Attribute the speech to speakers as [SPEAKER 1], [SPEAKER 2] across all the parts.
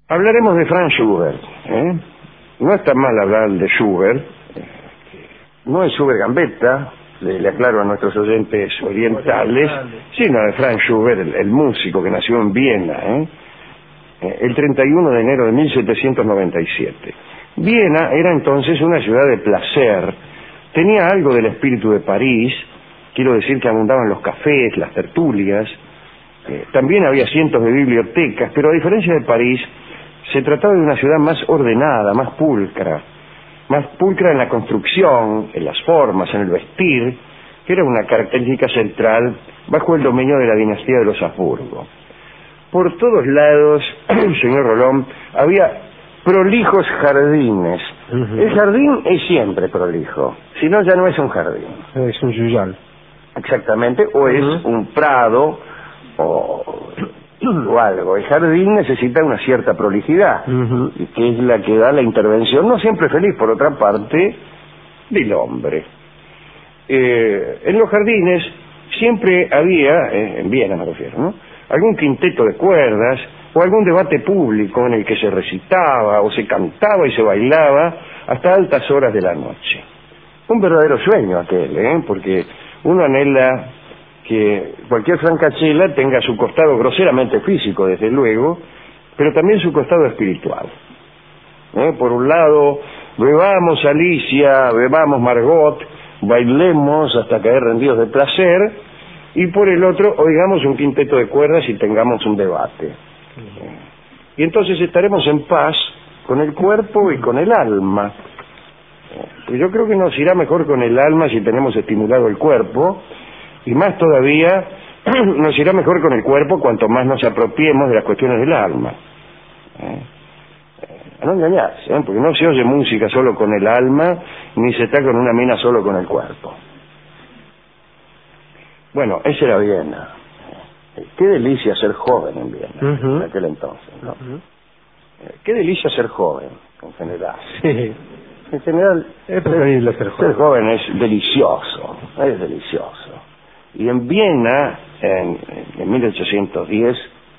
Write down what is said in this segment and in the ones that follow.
[SPEAKER 1] Hablaremos de Franz Schubert, ¿eh? No está mal hablar de Schubert, no es Schubert Gambetta, le aclaro a nuestros oyentes orientales, sino de Franz Schubert, el músico que nació en Viena, el 31 de enero de 1797. Viena era entonces una ciudad de placer, tenía algo del espíritu de París, quiero decir que abundaban los cafés, las tertulias, también había cientos de bibliotecas, pero a diferencia de París, se trataba de una ciudad más ordenada, más pulcra en la construcción, en las formas, en el vestir, que era una característica central bajo el dominio de la dinastía de los Habsburgo. Por todos lados, señor Rolón, había prolijos jardines. El jardín es siempre prolijo, si no ya no es un jardín.
[SPEAKER 2] Es un yuyal.
[SPEAKER 1] Exactamente, o es un prado o algo. El jardín necesita una cierta prolijidad, que es la que da la intervención, no siempre feliz, por otra parte, del hombre. En los jardines siempre había, en Viena me refiero, ¿no?, algún quinteto de cuerdas o algún debate público en el que se recitaba o se cantaba y se bailaba hasta altas horas de la noche. Un verdadero sueño aquel, porque uno anhela que cualquier francachela tenga su costado groseramente físico, desde luego, pero también su costado espiritual. Por un lado, bebamos Alicia, bebamos Margot, bailemos hasta caer rendidos de placer, y por el otro, oigamos un quinteto de cuerdas y tengamos un debate. Y entonces estaremos en paz con el cuerpo y con el alma. Yo creo que nos irá mejor con el alma si tenemos estimulado el cuerpo, y más todavía nos irá mejor con el cuerpo cuanto más nos apropiemos de las cuestiones del alma. A no engañarse, porque no se oye música solo con el alma, ni se está con una mina solo con el cuerpo. Bueno, esa era Viena. Qué delicia ser joven en Viena, en aquel entonces, ¿no? Qué delicia ser joven, en general.
[SPEAKER 2] Sí.
[SPEAKER 1] En general,
[SPEAKER 2] es preferible ser joven.
[SPEAKER 1] Ser joven es delicioso, es delicioso. Y en Viena, en 1810,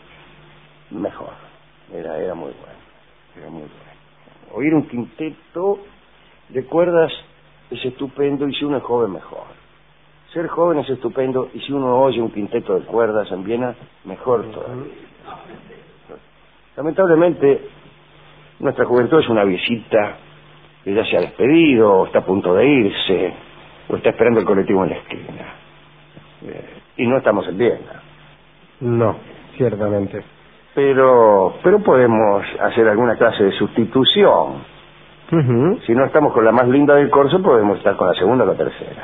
[SPEAKER 1] mejor. Era muy bueno. Era muy bueno. Oír un quinteto de cuerdas es estupendo, y si uno es joven, mejor. Ser joven es estupendo, y si uno oye un quinteto de cuerdas en Viena, mejor todavía. Lamentablemente, nuestra juventud es una visita que ya se ha despedido, o está a punto de irse, o está esperando el colectivo en la esquina. Y no estamos en Viena.
[SPEAKER 2] No, ciertamente.
[SPEAKER 1] Pero podemos hacer alguna clase de sustitución. Si no estamos con la más linda del corso, podemos estar con la segunda o la tercera.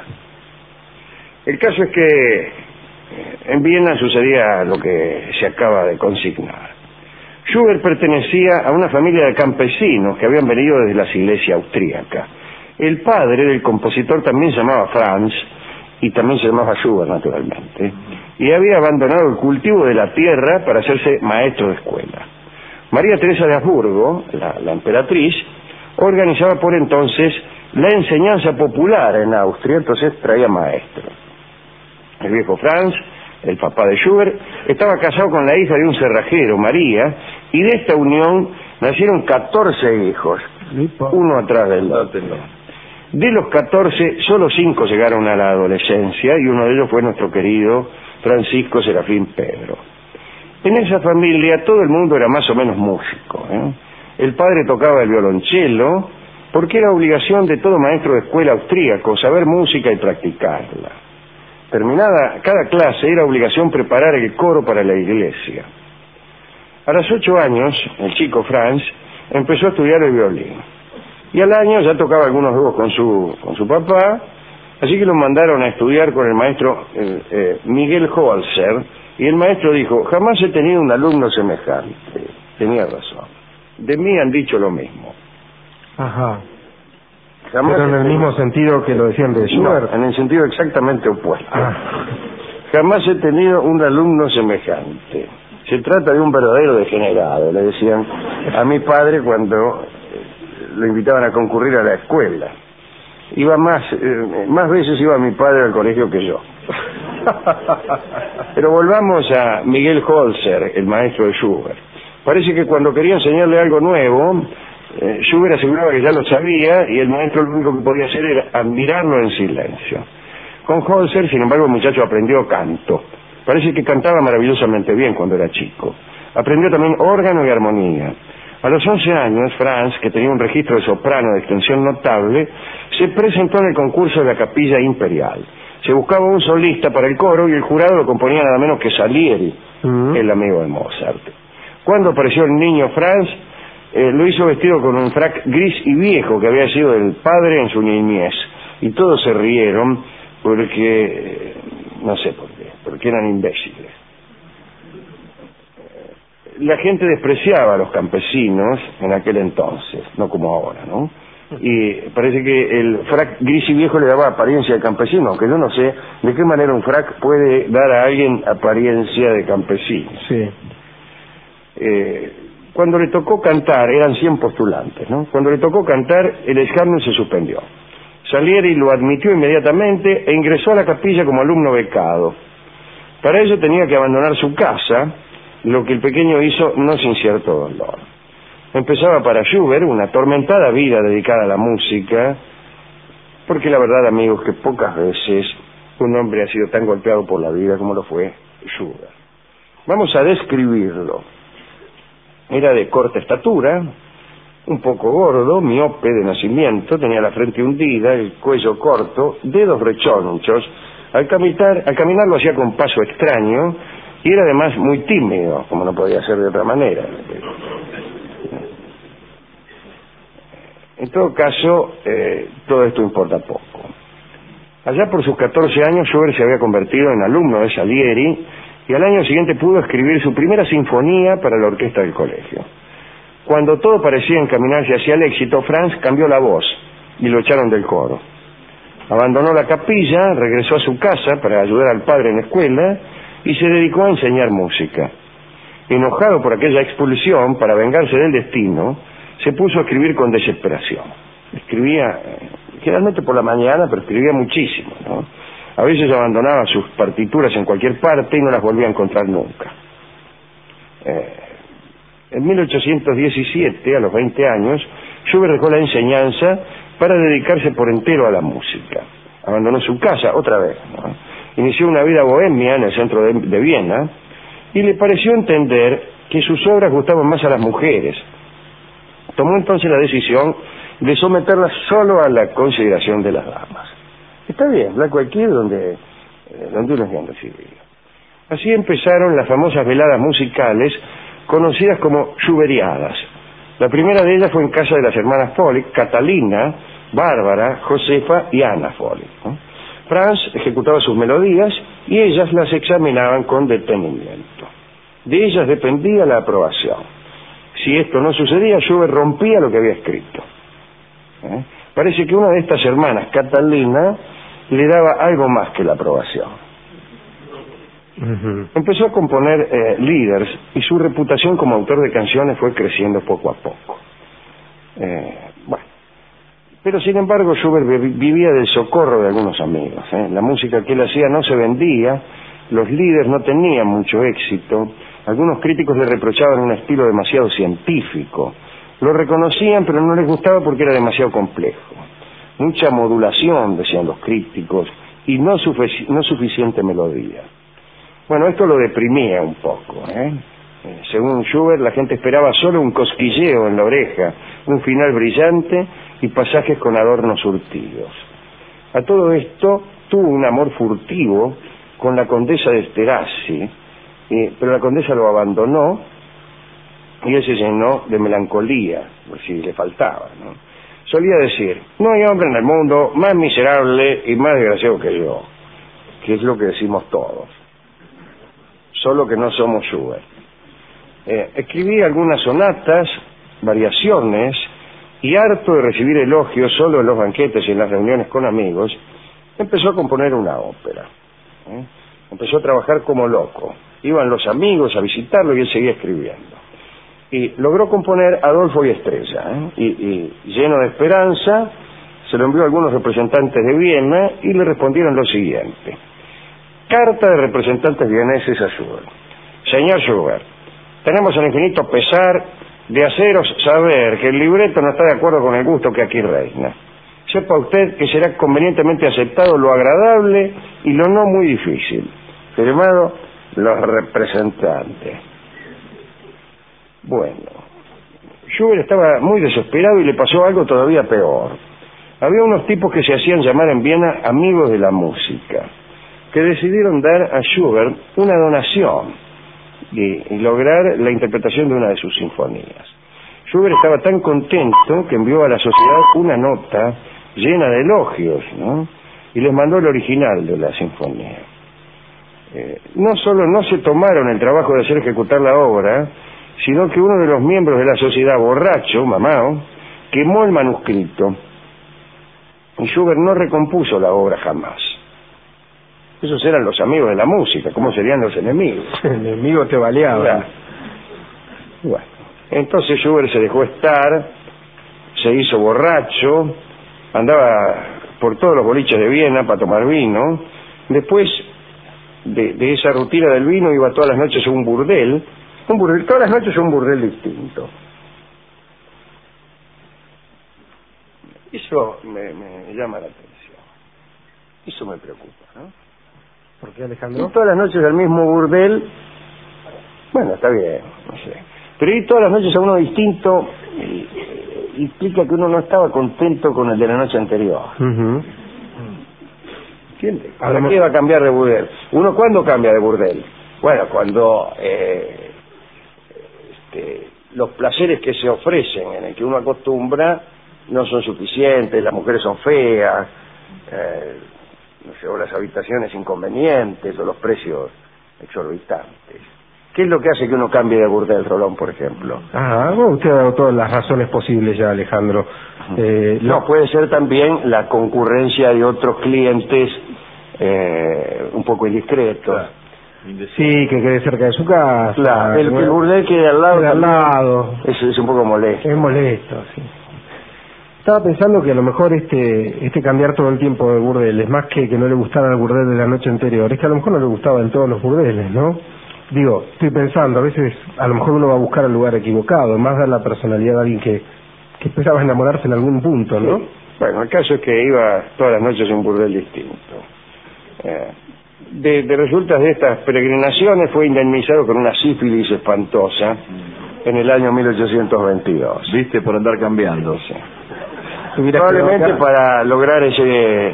[SPEAKER 1] El caso es que en Viena sucedía lo que se acaba de consignar. Schubert pertenecía a una familia de campesinos que habían venido desde la Silesia austríaca. El padre del compositor también se llamaba Franz, y también se llamaba Schubert, naturalmente, y había abandonado el cultivo de la tierra para hacerse maestro de escuela. María Teresa de Habsburgo, la emperatriz, organizaba por entonces la enseñanza popular en Austria, entonces traía maestros. El viejo Franz, el papá de Schubert, estaba casado con la hija de un cerrajero, María, y de esta unión nacieron 14 hijos, uno atrás del otro. De los 14, solo 5 llegaron a la adolescencia, y uno de ellos fue nuestro querido Francisco Serafín Pedro. En esa familia todo el mundo era más o menos músico. El padre tocaba el violonchelo, porque era obligación de todo maestro de escuela austríaco saber música y practicarla. Terminada cada clase, era obligación preparar el coro para la iglesia. A los 8 años, el chico Franz empezó a estudiar el violín. Y al año ya tocaba algunos dúos con su papá, así que lo mandaron a estudiar con el maestro Miguel Holzer, y el maestro dijo: jamás he tenido un alumno semejante. Tenía razón. De mí han dicho lo mismo.
[SPEAKER 2] Ajá.
[SPEAKER 1] Jamás.
[SPEAKER 2] Pero en el mismo sentido que lo decían de Schubert.
[SPEAKER 1] No, en el sentido exactamente opuesto. Jamás he tenido un alumno semejante. Se trata de un verdadero degenerado, le decían a mi padre cuando lo invitaban a concurrir a la escuela. Iba más veces iba mi padre al colegio que yo. Pero volvamos a Miguel Holzer, el maestro de Schubert. Parece que cuando quería enseñarle algo nuevo, Schubert aseguraba que ya lo sabía y el maestro lo único que podía hacer era admirarlo en silencio. Con Holzer, sin embargo, el muchacho aprendió canto. Parece que cantaba maravillosamente bien cuando era chico. Aprendió también órgano y armonía. A los 11 años, Franz, que tenía un registro de soprano de extensión notable, se presentó en el concurso de la Capilla Imperial. Se buscaba un solista para el coro y el jurado lo componía nada menos que Salieri, el amigo de Mozart. Cuando apareció el niño Franz, lo hizo vestido con un frac gris y viejo que había sido el padre en su niñez. Y todos se rieron porque, no sé por qué, porque eran imbéciles. La gente despreciaba a los campesinos en aquel entonces, no como ahora, ¿no? Y parece que el frac gris y viejo le daba apariencia de campesino, aunque yo no sé de qué manera un frac puede dar a alguien apariencia de campesino.
[SPEAKER 2] Sí.
[SPEAKER 1] Cuando le tocó cantar, eran 100 postulantes, ¿no? Cuando le tocó cantar, el examen se suspendió. Salieri lo admitió inmediatamente e ingresó a la capilla como alumno becado. Para ello tenía que abandonar su casa, lo que el pequeño hizo no sin cierto dolor. Empezaba para Schubert una atormentada vida dedicada a la música, porque la verdad, amigos, que pocas veces un hombre ha sido tan golpeado por la vida como lo fue Schubert. Vamos a describirlo. Era de corta estatura, un poco gordo, miope de nacimiento, tenía la frente hundida, el cuello corto, dedos rechonchos. Al caminar lo hacía con paso extraño y era además muy tímido, como no podía ser de otra manera. En todo caso, todo esto importa poco. Allá por sus 14 años, Schubert se había convertido en alumno de Salieri y al año siguiente pudo escribir su primera sinfonía para la orquesta del colegio. Cuando todo parecía encaminarse hacia el éxito, Franz cambió la voz y lo echaron del coro. Abandonó la capilla, regresó a su casa para ayudar al padre en la escuela y se dedicó a enseñar música. Enojado por aquella expulsión, para vengarse del destino, se puso a escribir con desesperación. Escribía generalmente por la mañana, pero escribía muchísimo, ¿no? A veces abandonaba sus partituras en cualquier parte y no las volvía a encontrar nunca. En 1817, a los 20 años, Schubert dejó la enseñanza para dedicarse por entero a la música. Abandonó su casa otra vez, ¿no? Inició una vida bohemia en el centro de Viena y le pareció entender que sus obras gustaban más a las mujeres. Tomó entonces la decisión de someterlas solo a la consideración de las damas. Está bien, la cualquier donde uno es bien recibido. Así empezaron las famosas veladas musicales conocidas como Schubertiadas. La primera de ellas fue en casa de las hermanas Follig, Catalina, Bárbara, Josefa y Ana Follig, ¿no? Franz ejecutaba sus melodías y ellas las examinaban con detenimiento. De ellas dependía la aprobación. Si esto no sucedía, Schubert rompía lo que había escrito. Parece que una de estas hermanas, Catalina, le daba algo más que la aprobación. Empezó a componer lieders y su reputación como autor de canciones fue creciendo poco a poco. Pero sin embargo Schubert vivía del socorro de algunos amigos. La música que él hacía no se vendía, los lieders no tenían mucho éxito, algunos críticos le reprochaban un estilo demasiado científico, lo reconocían pero no les gustaba porque era demasiado complejo. Mucha modulación, decían los críticos, y no suficiente melodía. Bueno, esto lo deprimía un poco, Según Schubert, la gente esperaba solo un cosquilleo en la oreja, un final brillante y pasajes con adornos surtidos. A todo esto tuvo un amor furtivo con la condesa de Esterházy, pero la condesa lo abandonó y él se llenó de melancolía, pues si le faltaba, ¿no? Solía decir, no hay hombre en el mundo más miserable y más desgraciado que yo, que es lo que decimos todos, solo que no somos Schubert. Escribí algunas sonatas, variaciones, y harto de recibir elogios solo en los banquetes y en las reuniones con amigos, empezó a componer una ópera. Empezó a trabajar como loco. Iban los amigos a visitarlo y él seguía escribiendo. Y logró componer Adolfo y Estrella, y lleno de esperanza, se lo envió a algunos representantes de Viena y le respondieron lo siguiente. Carta de representantes vieneses a Schubert. Señor Schubert, tenemos el infinito pesar de haceros saber que el libreto no está de acuerdo con el gusto que aquí reina. Sepa usted que será convenientemente aceptado lo agradable y lo no muy difícil. Firmado los representantes. Bueno, Schubert estaba muy desesperado y le pasó algo todavía peor. Había unos tipos que se hacían llamar en Viena amigos de la música, que decidieron dar a Schubert una donación y lograr la interpretación de una de sus sinfonías. Schubert estaba tan contento que envió a la sociedad una nota llena de elogios, ¿no? Y les mandó el original de la sinfonía. No solo no se tomaron el trabajo de hacer ejecutar la obra, sino que uno de los miembros de la sociedad, borracho, mamao, quemó el manuscrito. Y Schubert no recompuso la obra jamás. Esos eran los amigos de la música. ¿Cómo serían los enemigos?
[SPEAKER 2] El enemigo te baleaba.
[SPEAKER 1] Claro. Bueno, entonces Schubert se dejó estar, se hizo borracho, andaba por todos los boliches de Viena para tomar vino. Después de esa rutina del vino iba todas las noches a un burdel, todas las noches a un burdel distinto. Eso me llama la atención. Eso me preocupa, ¿no?
[SPEAKER 2] ¿Por qué, Alejandro?
[SPEAKER 1] Y todas las noches al mismo burdel, bueno, está bien, no sé. Pero ir todas las noches a uno distinto implica que uno no estaba contento con el de la noche anterior. ¿Entiendes? ¿Para qué va a cambiar de burdel? ¿Uno cuándo cambia de burdel? Bueno, cuando los placeres que se ofrecen, en el que uno acostumbra, no son suficientes, las mujeres son feas, no sé, o las habitaciones inconvenientes, o los precios exorbitantes. ¿Qué es lo que hace que uno cambie de burdel, Rolón, por ejemplo?
[SPEAKER 2] Bueno, usted ha dado todas las razones posibles ya, Alejandro.
[SPEAKER 1] No, puede ser también la concurrencia de otros clientes un poco indiscretos.
[SPEAKER 2] Claro. Sí, que quede cerca de su casa.
[SPEAKER 1] Claro, el burdel quede al lado.
[SPEAKER 2] Al lado.
[SPEAKER 1] Es un poco molesto.
[SPEAKER 2] Es molesto, sí. Estaba pensando que a lo mejor este cambiar todo el tiempo de burdel es más que no le gustara el burdel de la noche anterior. Es que a lo mejor no le gustaban todos los burdeles, ¿no? Digo, estoy pensando, a veces a lo mejor uno va a buscar el lugar equivocado, más da la personalidad de alguien que esperaba enamorarse en algún punto, ¿no?
[SPEAKER 1] Sí. Bueno, el caso es que iba todas las noches a un burdel distinto. De resultas de estas peregrinaciones fue indemnizado con una sífilis espantosa en el año 1822.
[SPEAKER 3] ¿Viste? Por andar cambiando.
[SPEAKER 1] Sí. Probablemente para lograr ese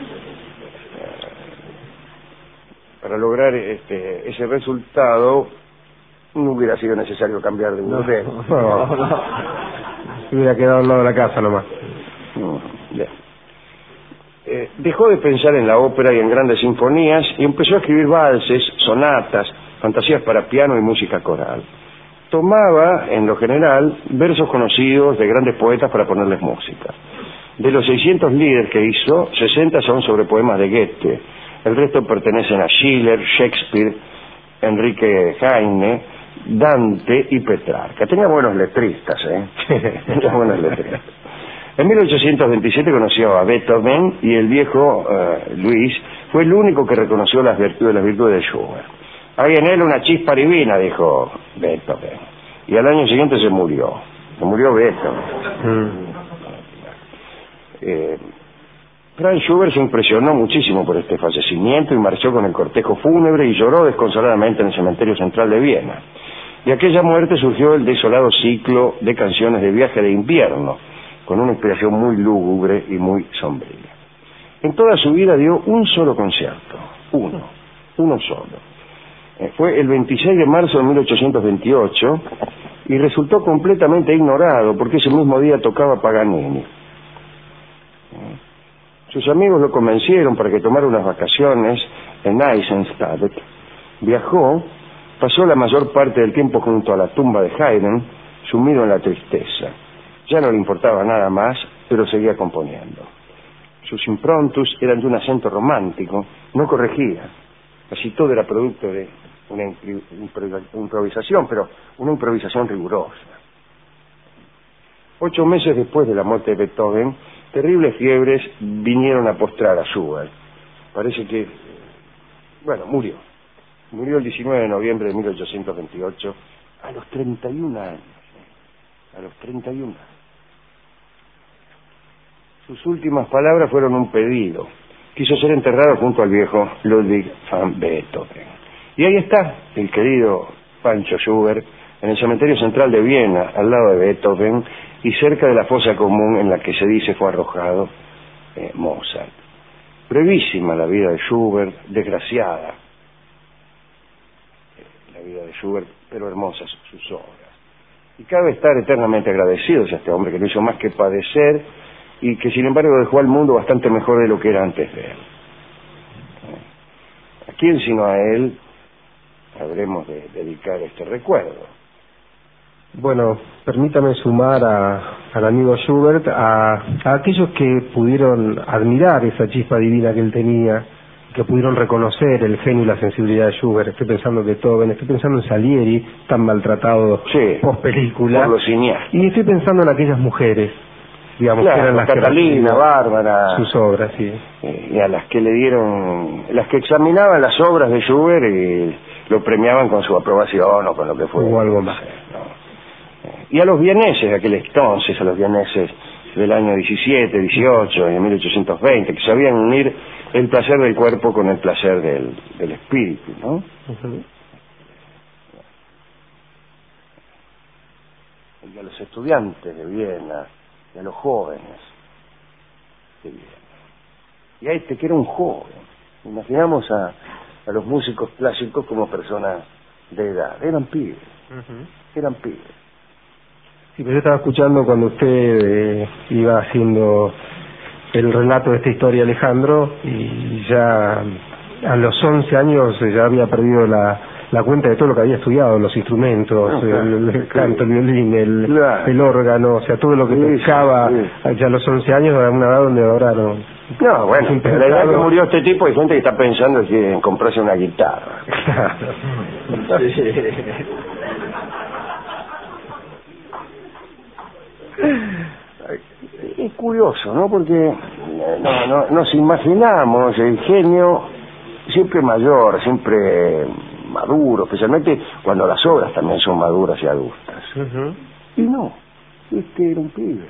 [SPEAKER 1] resultado no hubiera sido necesario cambiar de burdel.
[SPEAKER 2] No. Se hubiera quedado al lado de la casa nomás.
[SPEAKER 1] Dejó de pensar en la ópera y en grandes sinfonías y empezó a escribir valses, sonatas, fantasías para piano y música coral. Tomaba, en lo general, versos conocidos de grandes poetas para ponerles música. De los 600 líderes que hizo, 60 son sobre poemas de Goethe. El resto pertenecen a Schiller, Shakespeare, Enrique Heine, Dante y Petrarca. Tenía buenos letristas, Tenía buenos letristas. En 1827 conoció a Beethoven y el viejo Luis fue el único que reconoció las virtudes de Schubert. Hay en él una chispa divina, dijo Beethoven. Y al año siguiente se murió. Se murió Beethoven. Franz Schubert se impresionó muchísimo por este fallecimiento y marchó con el cortejo fúnebre y lloró desconsoladamente en el cementerio central de Viena. De aquella muerte surgió el desolado ciclo de canciones de viaje de invierno, con una inspiración muy lúgubre y muy sombría. En toda su vida dio un solo concierto, uno solo. Fue el 26 de marzo de 1828 y resultó completamente ignorado porque ese mismo día tocaba Paganini. Sus amigos lo convencieron para que tomara unas vacaciones en Eisenstadt. Viajó, pasó la mayor parte del tiempo junto a la tumba de Haydn, sumido en la tristeza. Ya no le importaba nada más, pero seguía componiendo. Sus improntus eran de un acento romántico, no corregía. Casi todo era producto de una improvisación, pero una improvisación rigurosa. 8 meses después de la muerte de Beethoven, terribles fiebres vinieron a postrar a Schubert. Parece que, murió. Murió el 19 de noviembre de 1828 A los 31 años. A los 31 años. Sus últimas palabras fueron un pedido. Quiso ser enterrado junto al viejo Ludwig van Beethoven. Y ahí está el querido Pancho Schubert, en el cementerio central de Viena, al lado de Beethoven, y cerca de la fosa común en la que se dice fue arrojado Mozart. Brevísima la vida de Schubert, desgraciada la vida de Schubert, pero hermosas sus obras. Y cabe estar eternamente agradecidos a este hombre que no hizo más que padecer y que sin embargo dejó al mundo bastante mejor de lo que era antes de él. ¿A quién sino a él habremos de dedicar este recuerdo?
[SPEAKER 2] Bueno, permítame sumar al amigo Schubert a aquellos que pudieron admirar esa chispa divina que él tenía, que pudieron reconocer el genio y la sensibilidad de Schubert. Estoy pensando en Beethoven, estoy pensando en Salieri, tan maltratado post película,
[SPEAKER 1] por los cineastas.
[SPEAKER 2] Y estoy pensando en aquellas mujeres, digamos,
[SPEAKER 1] claro,
[SPEAKER 2] que eran las
[SPEAKER 1] Catalina, Bárbara,
[SPEAKER 2] sus obras, sí.
[SPEAKER 1] Y a las que le dieron, las que examinaban las obras de Schubert y lo premiaban con su aprobación o con lo que fue.
[SPEAKER 2] O algo más.
[SPEAKER 1] Y a los vieneses de aquel entonces, a los vieneses del año 17, 18 y de 1820, que sabían unir el placer del cuerpo con el placer del espíritu, ¿no?
[SPEAKER 2] Uh-huh.
[SPEAKER 1] Y a los estudiantes de Viena, y a los jóvenes de Viena. Y a este que era un joven. Imaginamos a los músicos clásicos como personas de edad. Eran pibes. Uh-huh. Eran pibes.
[SPEAKER 2] Sí, pero yo estaba escuchando cuando usted iba haciendo el relato de esta historia, Alejandro, y ya a los 11 años ya había perdido la cuenta de todo lo que había estudiado, los instrumentos, el canto, el violín, el órgano, o sea, todo lo que tocaba ya a los 11 años, a una edad donde ahora no...
[SPEAKER 1] No, bueno, a la edad que murió este tipo hay gente que está pensando en comprarse una guitarra. Es curioso, ¿no? Porque nos imaginamos el genio siempre mayor, siempre maduro, especialmente cuando las obras también son maduras y adultas. Uh-huh. Y no, este era un pibe.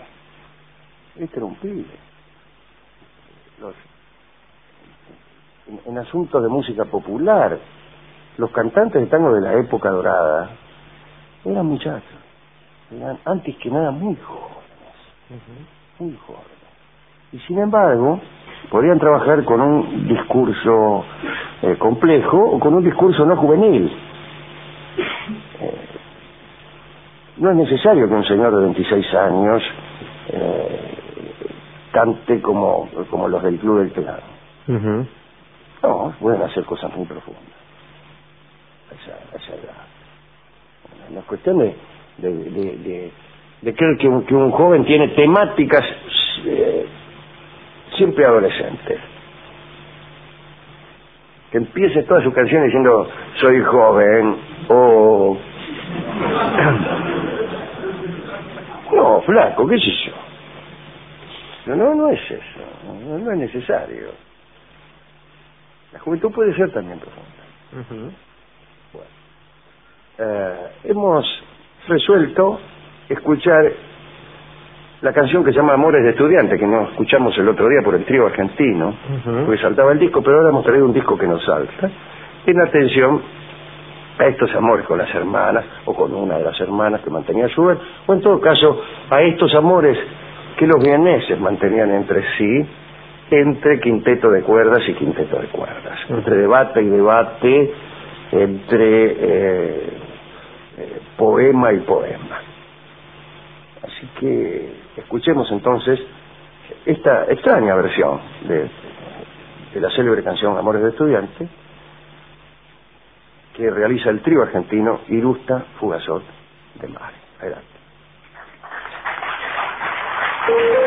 [SPEAKER 1] En asuntos de música popular, los cantantes de tango de la época dorada eran muchachos. Eran antes que nada muy jóvenes, muy jóvenes. Y sin embargo, podían trabajar con un discurso complejo o con un discurso no juvenil. No es necesario que un señor de 26 años cante como los del Club del Piano. Uh-huh. No, pueden hacer cosas muy profundas a esa edad. La cuestión de creer que un joven tiene temáticas siempre adolescentes, que empiece toda su canción diciendo soy joven o no, flaco, qué sé yo. No es eso, no es necesario. La juventud puede ser también profunda. Uh-huh. Bueno, hemos resuelto escuchar la canción que se llama Amores de Estudiante, que nos escuchamos el otro día por el trío argentino, uh-huh, porque saltaba el disco, pero ahora hemos traído un disco que nos salta, en atención a estos amores con las hermanas, o con una de las hermanas que mantenía Schubert, o en todo caso a estos amores que los vieneses mantenían entre sí, entre quinteto de cuerdas y quinteto de cuerdas, entre debate y debate, entre poema y poema. Así que escuchemos entonces esta extraña versión de la célebre canción Amores de Estudiante, que realiza el trío argentino Irusta Fugazot de Mare. Adelante.